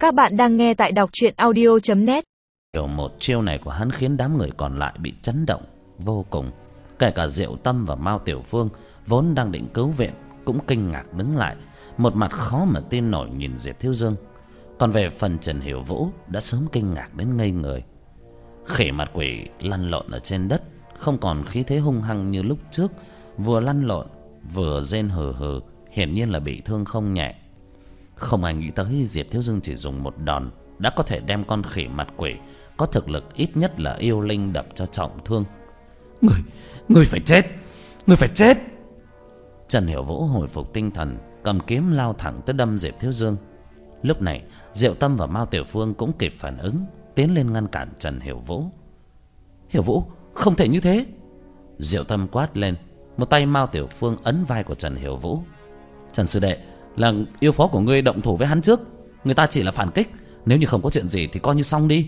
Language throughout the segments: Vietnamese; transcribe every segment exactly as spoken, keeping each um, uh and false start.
Các bạn đang nghe tại đọc truyện audio chấm net. Kiểu một chiêu này của hắn khiến đám người còn lại bị chấn động vô cùng. Kể cả Diệu Tâm và Mao Tiểu Phương vốn đang định cứu viện cũng kinh ngạc đứng lại, một mặt khó mà tin nổi nhìn Diệp Thiếu Dương. Còn về phần Trần Hiểu Vũ đã sớm kinh ngạc đến ngây người. Khỉ mặt quỷ lăn lộn ở trên đất, không còn khí thế hung hăng như lúc trước, vừa lăn lộn vừa rên hừ hừ, hiển nhiên là bị thương không nhẹ. Không ai nghĩ tới Diệp Thiếu Dương chỉ dùng một đòn đã có thể đem con khỉ mặt quỷ có thực lực ít nhất là yêu linh đập cho trọng thương. Người, người phải chết, người phải chết. Trần Hiểu Vũ hồi phục tinh thần, cầm kiếm lao thẳng tới đâm Diệp Thiếu Dương. Lúc này Diệu Tâm và Mao Tiểu Phương cũng kịp phản ứng, tiến lên ngăn cản Trần Hiểu Vũ. Hiểu Vũ, không thể như thế. Diệu Tâm quát lên, một tay Mao Tiểu Phương ấn vai của Trần Hiểu Vũ. Trần sư đệ, là yêu phó của ngươi động thủ với hắn trước, người ta chỉ là phản kích, nếu như không có chuyện gì thì coi như xong đi.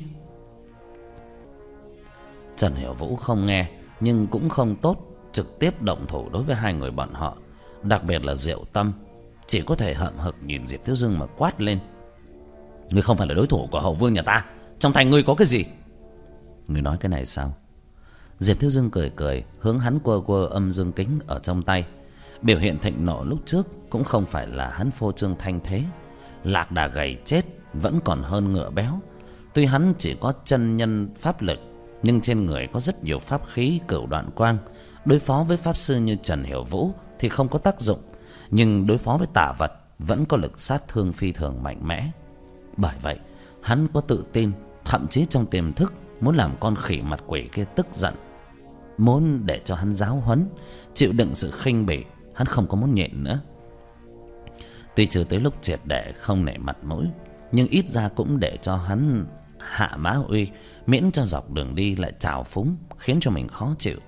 Trần Hiểu Vũ không nghe, nhưng cũng không tốt trực tiếp động thủ đối với hai người bọn họ, đặc biệt là Diệu Tâm, chỉ có thể hậm hực nhìn Diệp Thiếu Dương mà quát lên. Ngươi không phải là đối thủ của hậu vương nhà ta, trong tay ngươi có cái gì? Ngươi nói cái này sao? Diệp Thiếu Dương cười cười, hướng hắn quơ quơ âm dương kính ở trong tay. Biểu hiện thịnh nộ lúc trước cũng không phải là hắn phô trương thanh thế. Lạc đà gầy chết vẫn còn hơn ngựa béo. Tuy hắn chỉ có chân nhân pháp lực, nhưng trên người có rất nhiều pháp khí cửu đoạn quang. Đối phó với pháp sư như Trần Hiểu Vũ thì không có tác dụng, nhưng đối phó với tà vật vẫn có lực sát thương phi thường mạnh mẽ. Bởi vậy hắn có tự tin, thậm chí trong tiềm thức muốn làm con khỉ mặt quỷ kia tức giận, muốn để cho hắn giáo huấn, chịu đựng sự khinh bỉ. Hắn không có muốn nhịn nữa. Tuy chưa tới lúc triệt để không nể mặt mũi, nhưng ít ra cũng để cho hắn hạ mã uy, miễn cho dọc đường đi lại trào phúng, khiến cho mình khó chịu.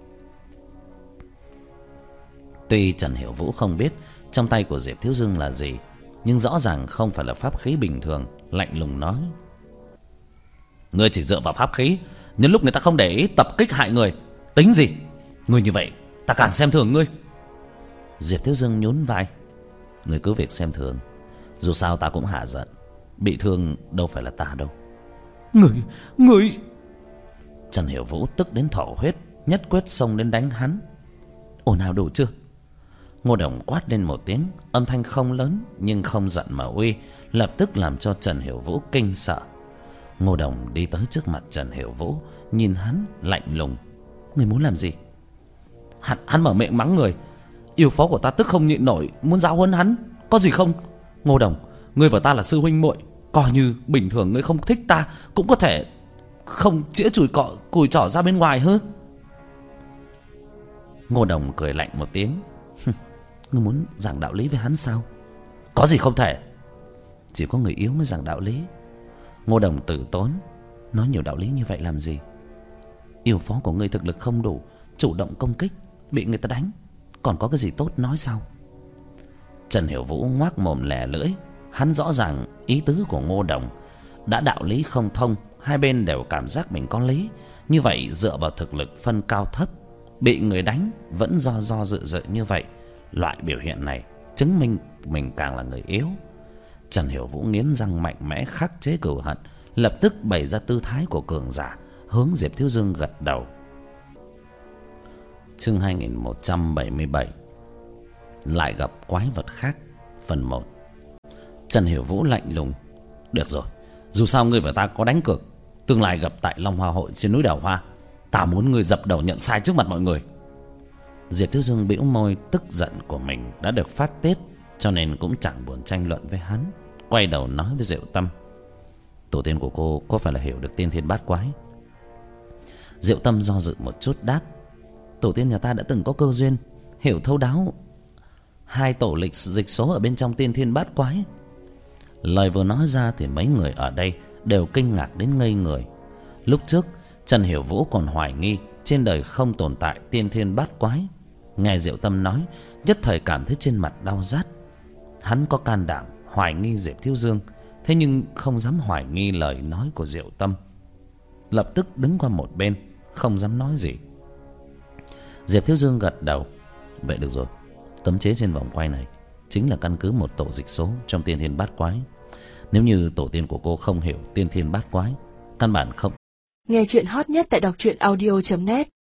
Tuy Trần Hiểu Vũ không biết trong tay của Diệp Thiếu Dương là gì, nhưng rõ ràng không phải là pháp khí bình thường, lạnh lùng nói. Ngươi chỉ dựa vào pháp khí, nhân lúc người ta không để ý tập kích hại người, tính gì? Ngươi như vậy ta càng xem thường ngươi. Diệp Thiếu Dương nhún vai. Ngươi cứ việc xem thường, dù sao ta cũng hạ giận, bị thương đâu phải là ta đâu. Ngươi, ngươi. Trần Hiểu Vũ tức đến thổ huyết, nhất quyết xông đến đánh hắn. Ồn ào đủ chưa? Ngô Đồng quát lên một tiếng, âm thanh không lớn nhưng không giận mà uy, lập tức làm cho Trần Hiểu Vũ kinh sợ. Ngô Đồng đi tới trước mặt Trần Hiểu Vũ, nhìn hắn lạnh lùng. Ngươi muốn làm gì? Hắn, hắn mở miệng mắng người. Yêu phó của ta tức không nhịn nổi, muốn giáo huấn hắn, có gì không? Ngô Đồng, ngươi và ta là sư huynh muội, coi như bình thường ngươi không thích ta cũng có thể không chĩa chùi cọ cùi trỏ ra bên ngoài hứ. Ngô Đồng cười lạnh một tiếng. Ngươi muốn giảng đạo lý với hắn sao? Có gì không thể? Chỉ có người yếu mới giảng đạo lý. Ngô Đồng tử tốn, nói nhiều đạo lý như vậy làm gì? Yêu phó của ngươi thực lực không đủ, chủ động công kích, bị người ta đánh, còn có cái gì tốt nói sao? Trần Hiểu Vũ ngoác mồm lẻ lưỡi. Hắn rõ ràng ý tứ của Ngô Đồng, đã đạo lý không thông, hai bên đều cảm giác mình có lý, như vậy dựa vào thực lực phân cao thấp, bị người đánh vẫn do do dự dự như vậy, loại biểu hiện này chứng minh mình càng là người yếu. Trần Hiểu Vũ nghiến răng mạnh mẽ khắc chế cừu hận, lập tức bày ra tư thái của cường giả, hướng Diệp Thiếu Dương gật đầu. Chương hai nghìn một trăm bảy mươi bảy. Lại gặp quái vật khác, phần một. Trần Hiểu Vũ lạnh lùng. Được rồi, dù sao ngươi và ta có đánh cược, tương lai gặp tại Long Hoa Hội trên núi Đào Hoa, ta muốn ngươi dập đầu nhận sai trước mặt mọi người. Diệp Thiếu Dương bĩu môi, tức giận của mình đã được phát tiết, cho nên cũng chẳng buồn tranh luận với hắn, quay đầu nói với Diệu Tâm. Tổ tiên của cô có phải là hiểu được tiên thiên bát quái? Diệu Tâm do dự một chút đáp. Tổ tiên nhà ta đã từng có cơ duyên hiểu thấu đáo hai tổ lịch dịch số ở bên trong tiên thiên bát quái. Lời vừa nói ra thì mấy người ở đây đều kinh ngạc đến ngây người. Lúc trước Trần Hiểu Vũ còn hoài nghi trên đời không tồn tại tiên thiên bát quái, nghe Diệu Tâm nói nhất thời cảm thấy trên mặt đau rát. Hắn có can đảm hoài nghi Diệp Thiếu Dương, thế nhưng không dám hoài nghi lời nói của Diệu Tâm, lập tức đứng qua một bên không dám nói gì. Diệp Thiếu Dương gật đầu. Vậy được rồi, cấm chế trên vòng quay này chính là căn cứ một tổ dịch số trong tiên thiên bát quái. Nếu như tổ tiên của cô không hiểu tiên thiên bát quái, căn bản không. Nghe chuyện hot nhất tại đọc truyện audio chấm net.